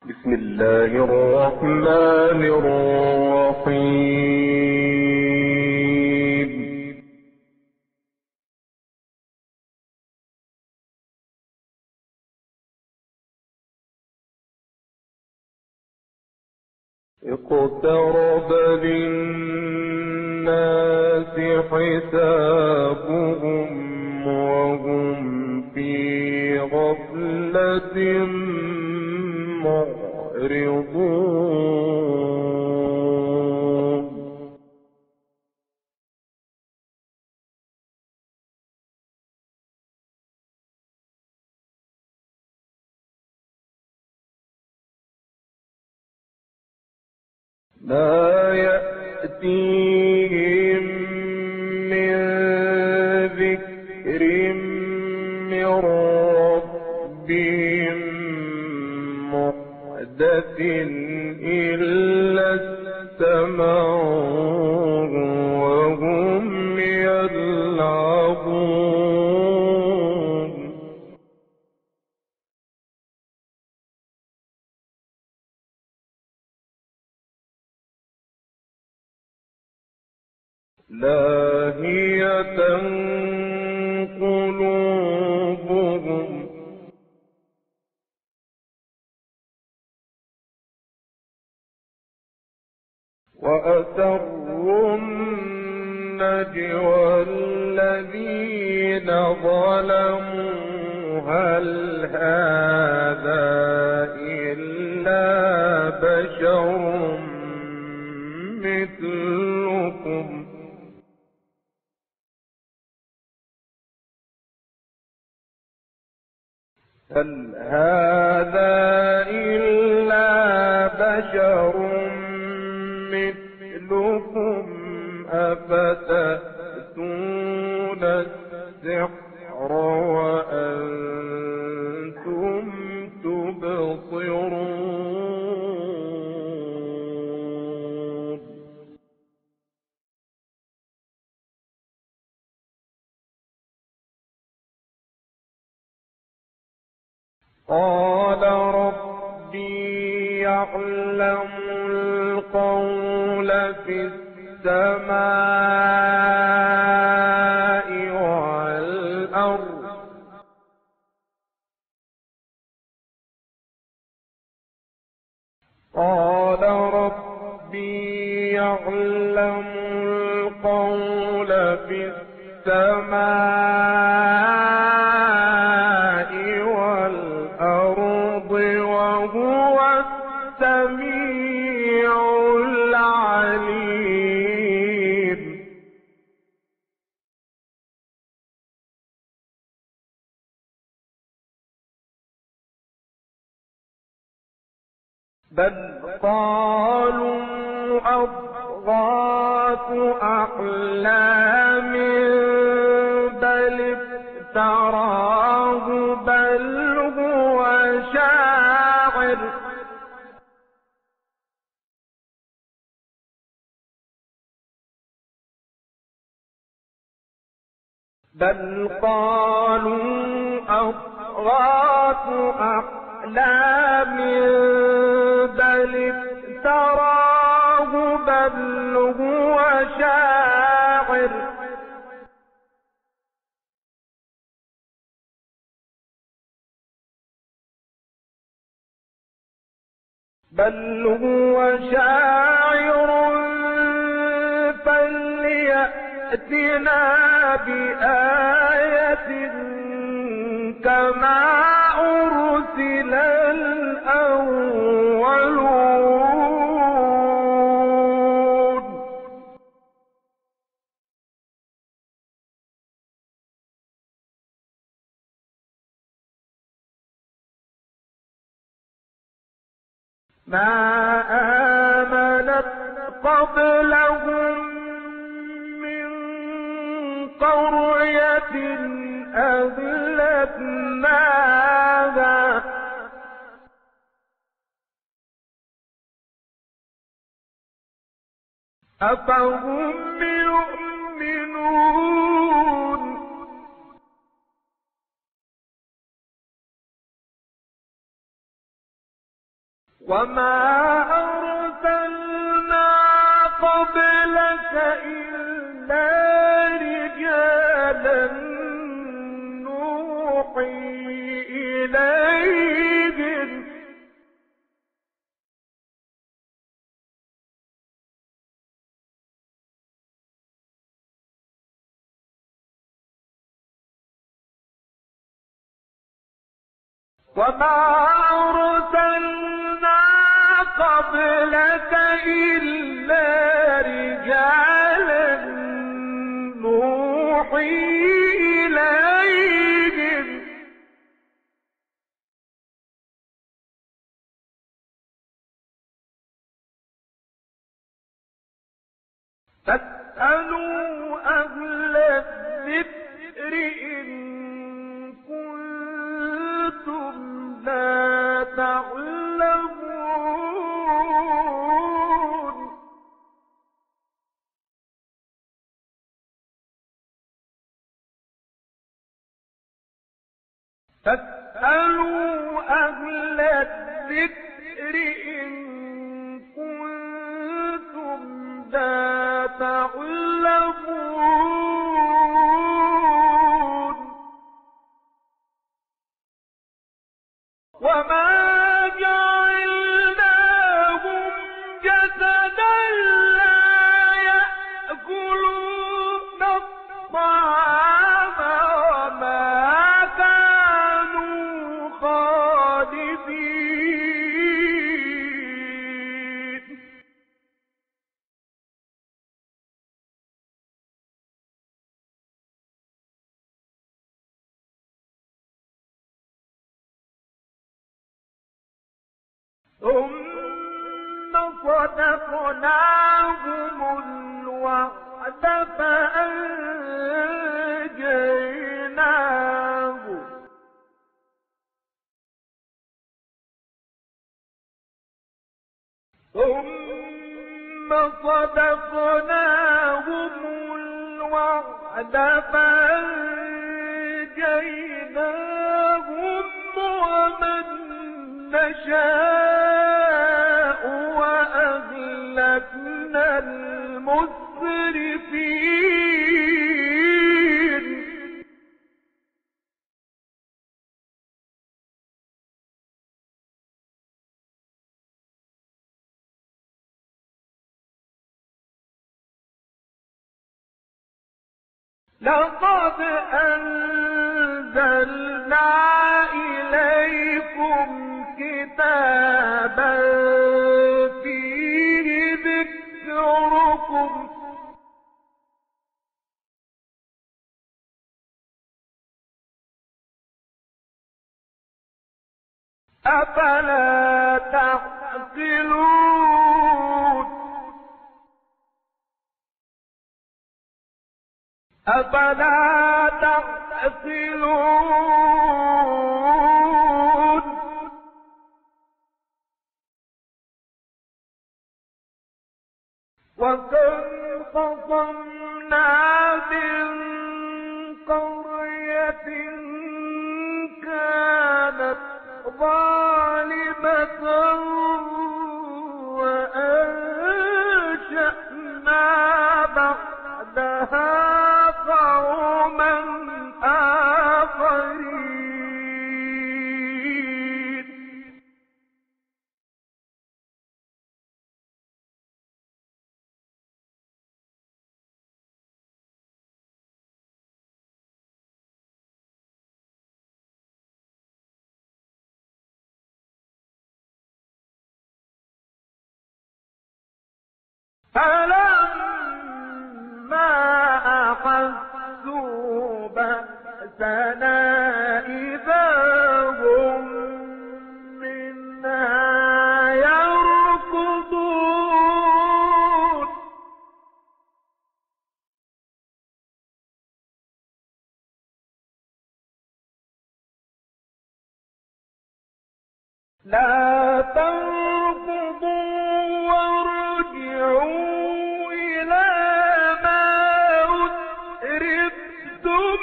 بسم الله الرحمن الرحيم. اقترب للناس حسابهم وهم في غفلة معرضون. لا يأتيهم من ذكر من ربهم محدث إلا استمعوه وهم يلعبون. لاهية قلوبهم وأسروا النجوى الذين ظلموا هل هذا إلا بشر مثلكم هل هذا إلا بشر مثلكم أفتأتون السحر وأنتم تبصرون. قال ربي يعلم القول في السماء والأرض قال ربي يعلم القول في السماء والأرض وهو السميع العليم. بل قالوا أضغاث أحلام بل افتراه بل هو شاعر بل قالوا أضغاث أحلام بل افتراه بل هو شاعر فليأتنا بآية كما أرسل الأولون. ما آمنت قبلهم من قرية أهلكناها أفهم يؤمنون. وما أرسلنا قبلك إلا رجالا نوحي إليهم وما أرسلنا قبلك إلا رجالا نوحي إليهم فاسألوا أهل الذكر إن كنتم لا تعلمون فاسألوا أهل الذكر إن كنتم لا تعلمون وما جعلناهم جسدا لا يأكلون الطعام وما كانوا خالدين ثم صدقناهم الوعد فأنجيناهم ثم صدقناهم الوعد فأنجيناهم ومن نشاء وأهلكنا المسرفين لقد أنزلنا إليكم كتابا فيه ذكركم أفلا تعقلون أفلا تعقلون وكم قصمنا من قرية كانت ظالمة وأنشأنا بعدها قوما آخرين فلما أحسوا بأسنا إذا هم منها يركضون لا تركضوا وارجعوا إلى ما أترفتم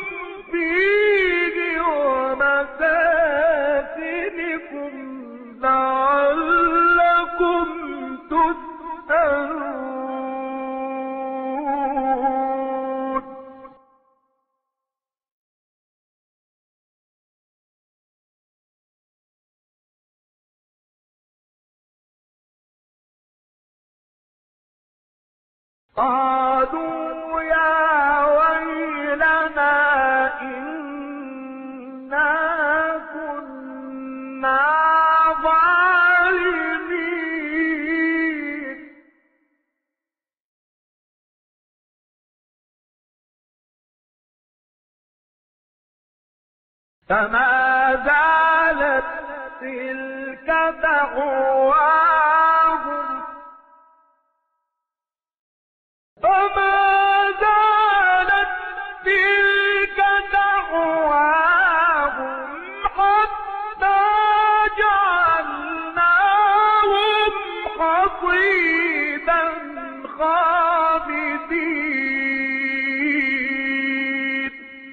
فيه ومساكنكم لعلكم قالوا يا ويلنا إنا كنا ظالمين فما زالت تلك دعواهم حتى جعلناهم حصيدا خامدين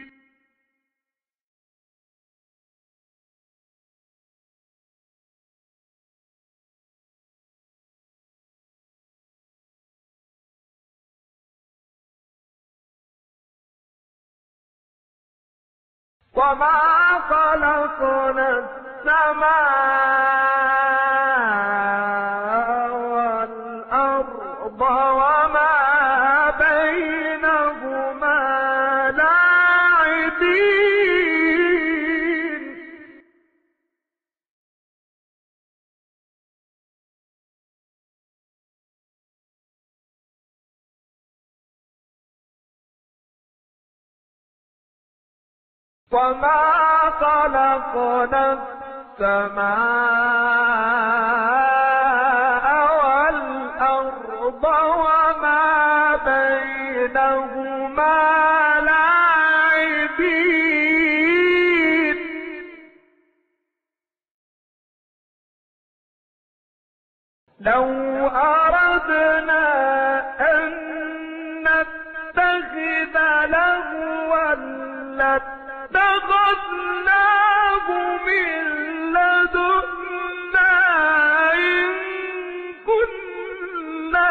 وما خلقنا السماء والأرض وما بينهما لاعبين وما خلقنا السماء والأرض وما بينهما لاعبين لو أردنا أن نتخذ لهوا لاتخذناه من لدنا إن كنا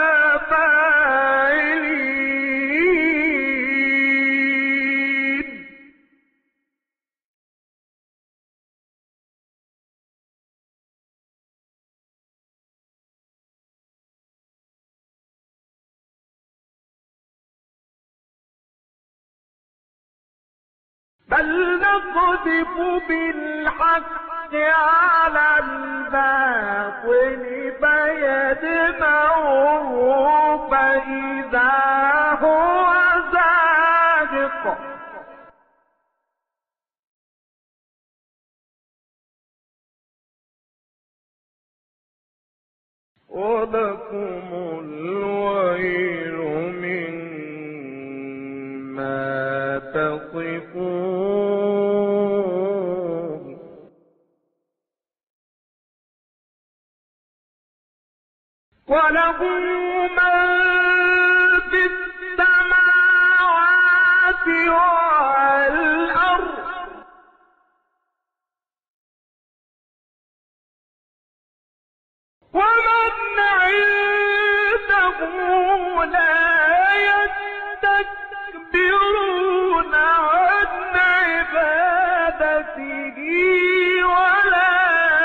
فاعلين بل نقذف بالحق على الباطل فيدمغه فإذا هو زاهق ولكم الويل مما تصفون وله من في السماوات والأرض ومن عنده لا يستكبرون عن عبادته ولا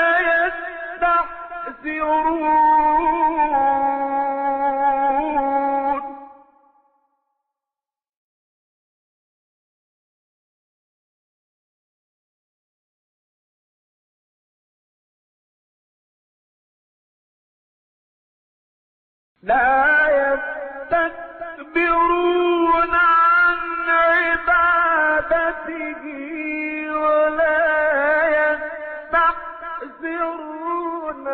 يستحسرون لا يستكبرون عن عبادته ولا يستحسرون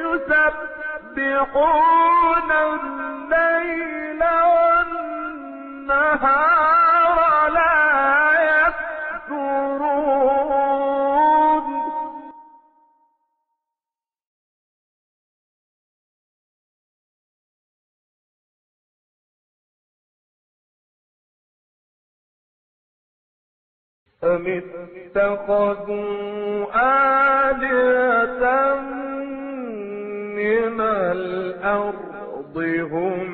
يسبحون الليل والنهار لا يفترون أم اتخذوا آلهة من الأرض هم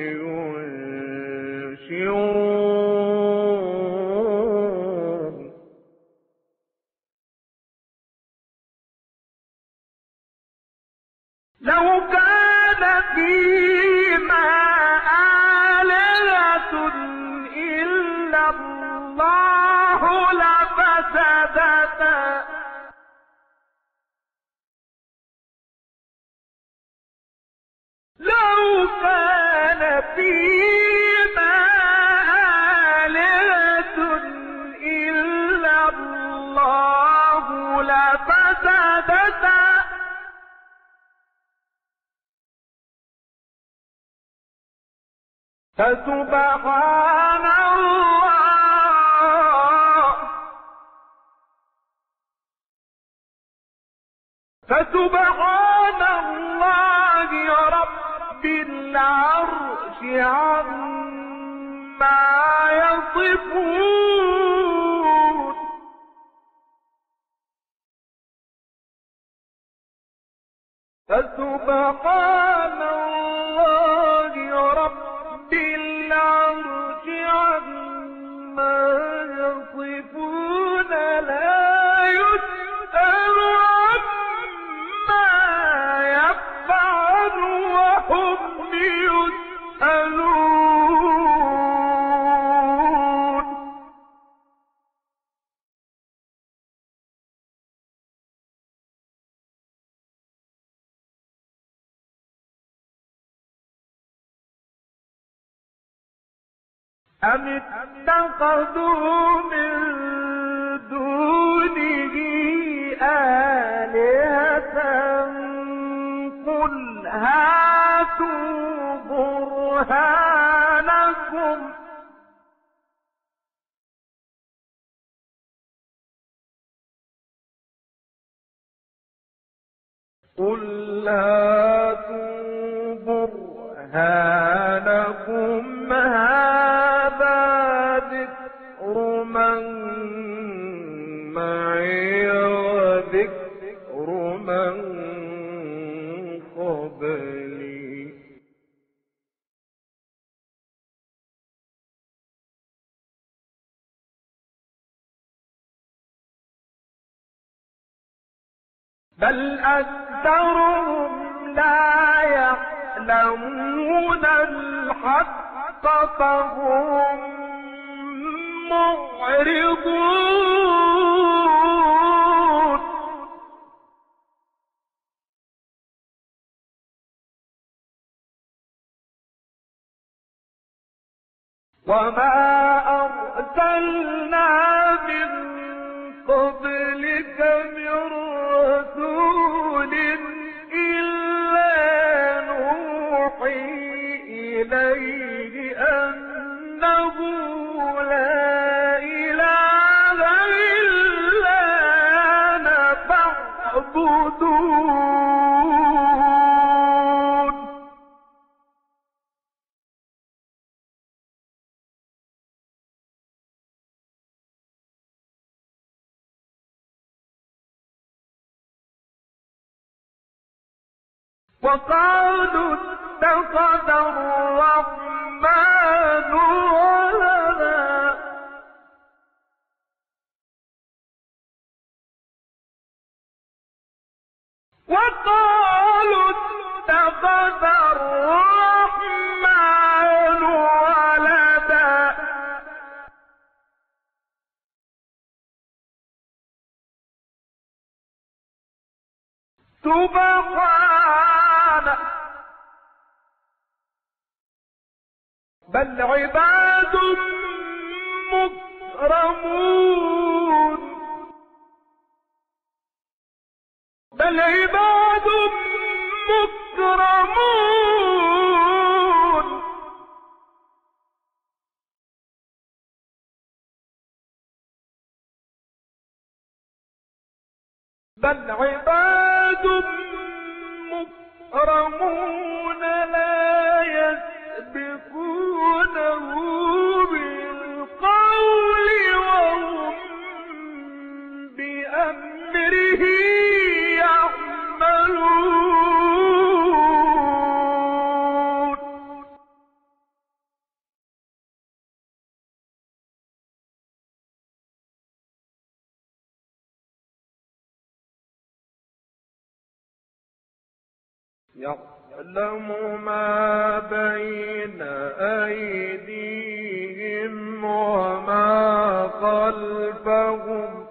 ينشرون لو كان فيما فسبحان الله فسبحان الله رب العرش عما يصفون فسبحان الله رب العرش عما يصفون لا يسأل عما يفعل وهم يسألون أم اتخذوا من دونه آلهة قل هاتوا برهانكم قل هاتوا برهانكم هذا ذكر من معي وذكر من قبلي بل أكثرهم لا يعلمون الحق فهم معرضون وما أرسلنا من قبلك من رسول إلا نوحي إليه أنه لا إله إلا أنا فاعبدون وقالوا اتخذ الرحمن ولدا وقالوا اتخذ الرحمن ولدا سبحانه بل عباد مكرمون بل عباد مكرمون بل عباد مكرمون لا يسبقونه بالقول وهم بأمره يعملون يعلم ما بين أيديهم وما خلفهم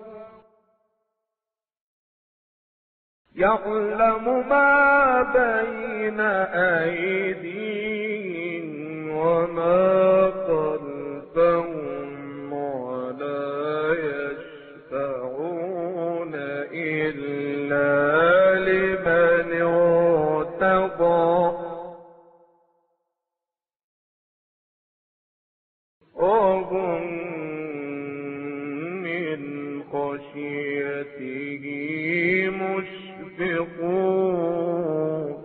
يعلم ما بين أيديهم وما خلفهم ولا يشفعون إلا لمن ارتضى مشفقون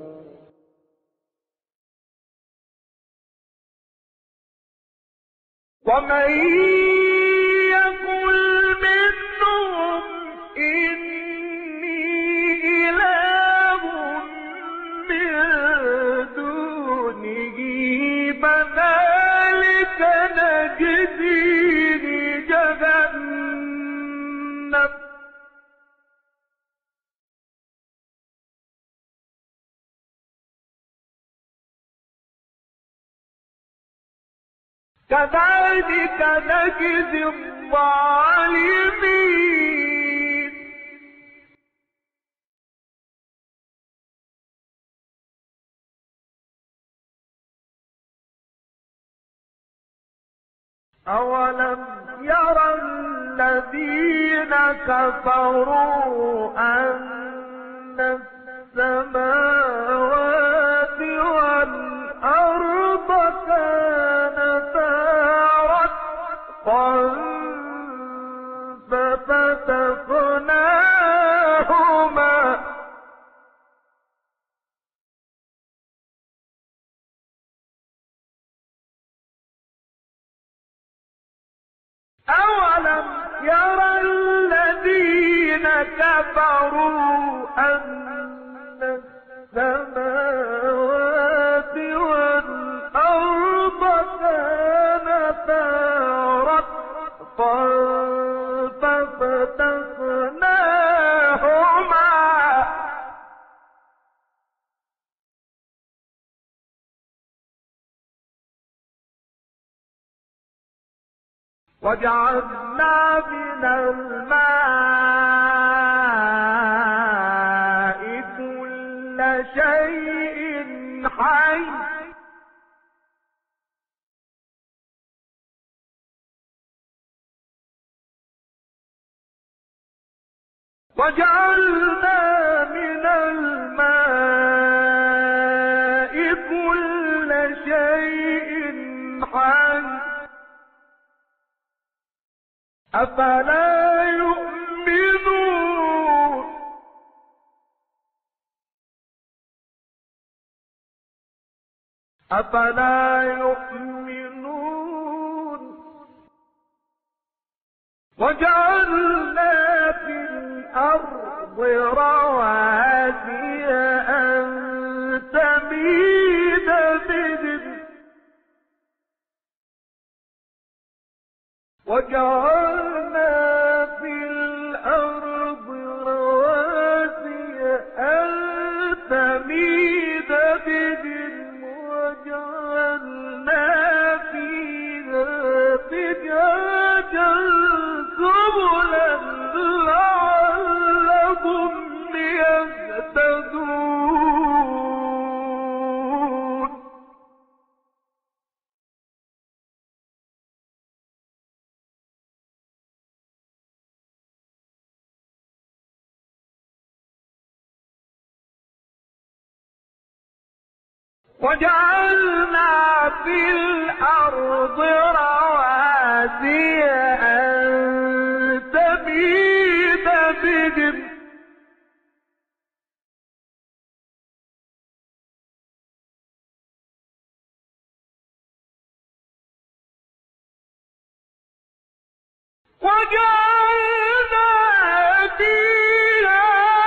ومن يقل منهم إني إله من دونه فذلك نجزيه جهنم كذلك نجزي الظالمين أولم يرى الذين كفروا أن السماوات والأرض كانتا رتقا ففتقناهما أولم يرى الذين كفروا أن السماوات والأرض كانتا رتقا ففتقناهما وجعلنا من الماء كل شيء حي وجعلنا من الماء كل شيء حي أفلا يؤمنون أفلا يؤمنون وجعلنا في الأرض رواسي أن تميد بهم وجعلنا في الأرض رواسي أن تميد بهم وجعلنا فيها فجاجا سبلا لعلهم يهتدون وجعلنا في الأرض رواسي أن تميد بهم وجعلنا فيها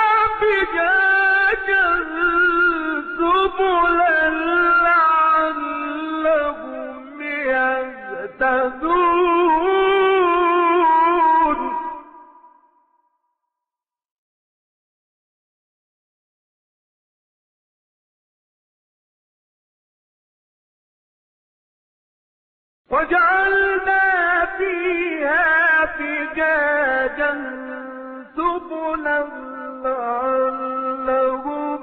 فجاجا سبلا لعلهم يهتدون وجعلنا فيها فجاجا سبلا لعلهم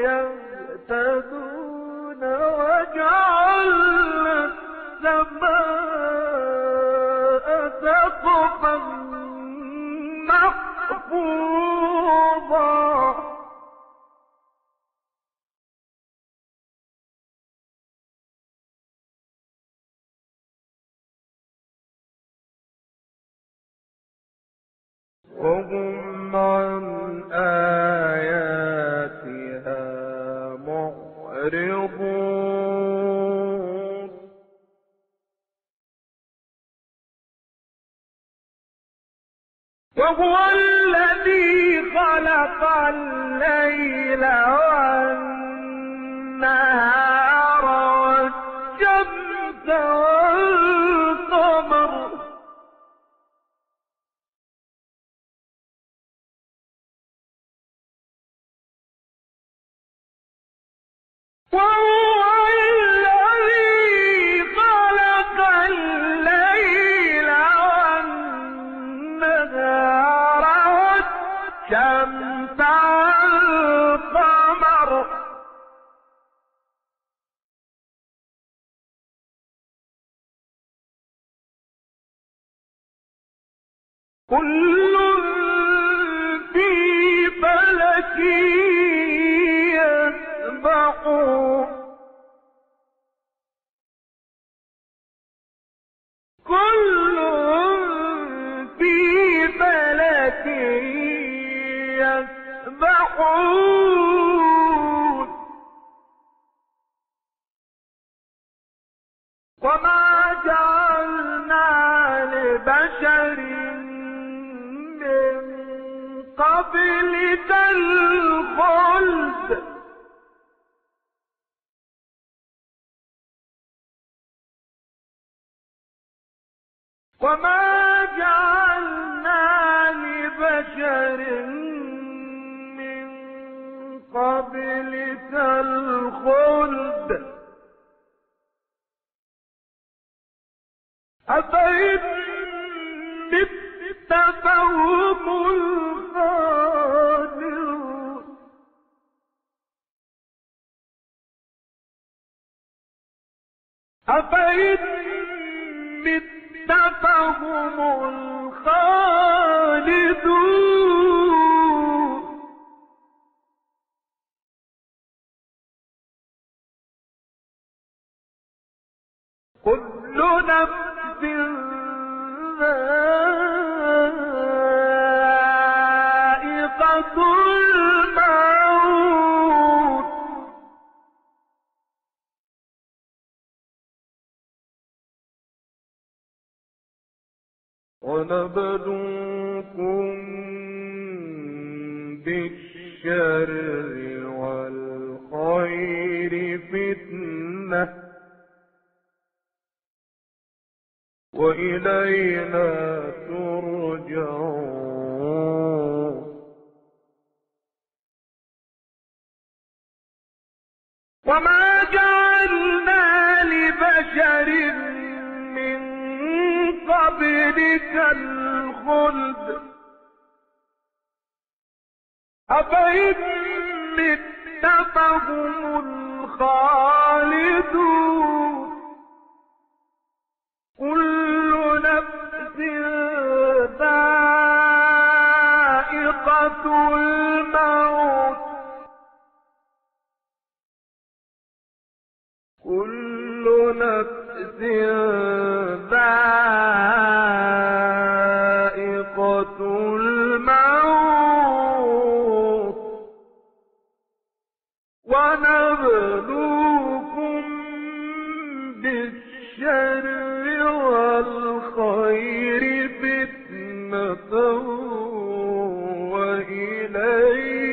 يهتدون وجعلنا السماء سقفا محفوظا وهم عن آياتها معرضون وهو الذي خلق الليل والنهار والشمس والقمر وهو الذي خلق الليل والنهار والشمس والقمر كل في فلك يسبحون كل في فلك يسبحون وما جعلنا لبشر من قبلك الخلد وما جعلنا لبشر من قبلك الخلد أفإن مت فهم الخالدون أفإن مت فهم الخالدون كل نفس ذائقة الموت ونبلوكم بالشر والخير فتنة وإلينا ترجعون وما جعلنا لبشر من قبلك الخلد أفإن مت فهم الخالدون كل نفس ذائقة الموت كل نفس ذائقة الموت ونبلوكم بالشر والخير فتنة وإلينا